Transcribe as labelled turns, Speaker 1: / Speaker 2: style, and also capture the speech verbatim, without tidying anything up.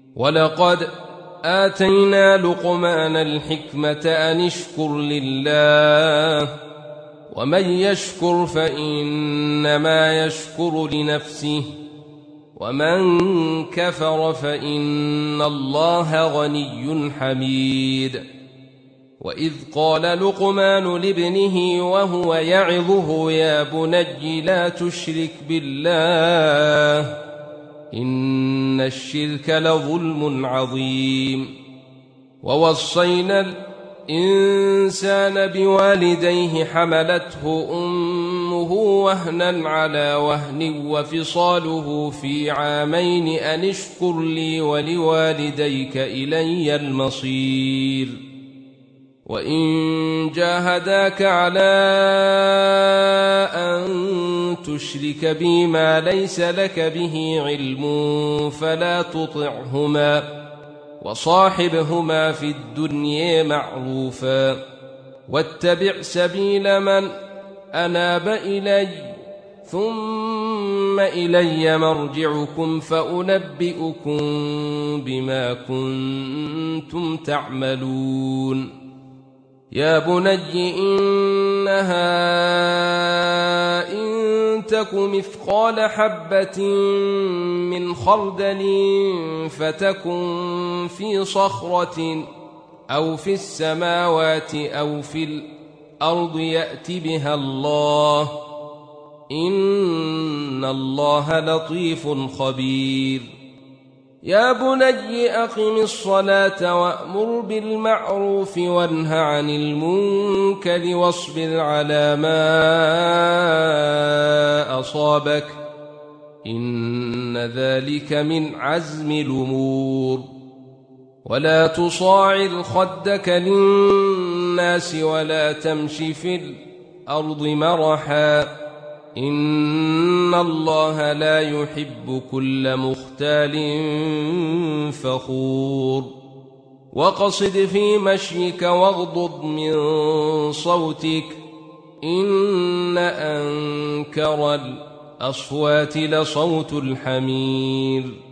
Speaker 1: ولقد آتينا لقمان الحكمة أن اشكر لله ومن يشكر فإنما يشكر لنفسه ومن كفر فإن الله غني حميد. وإذ قال لقمان لابنه وهو يعظه يا بني لا تشرك بالله إن الشرك لظلم عظيم. ووصينا الإنسان بوالديه حملته أمه وهنا على وهن وفصاله في عامين أن اشكر لي ولوالديك إلي المصير. وإن جاهداك على أن تشرك بي ما ليس لك به علم فلا تطعهما وصاحبهما في الدنيا معروفا واتبع سبيل من أناب إلي ثم إلي مرجعكم فأنبئكم بما كنتم تعملون. يا بني إنها إن تك مثقال حبة من خردل فتكن في صخرة أو في السماوات أو في الأرض يأت بها الله إن الله لطيف خبير. يا بني أقم الصلاة وأمر بالمعروف وانه عن المنكر واصبر على ما أصابك إن ذلك من عزم الأمور. ولا تصاعر خدك للناس ولا تمش في الأرض مرحا إن الله لا يحب كل مختال فخور. وقصد في مشيك واغضض من صوتك إن أنكر الأصوات لصوت الحمير.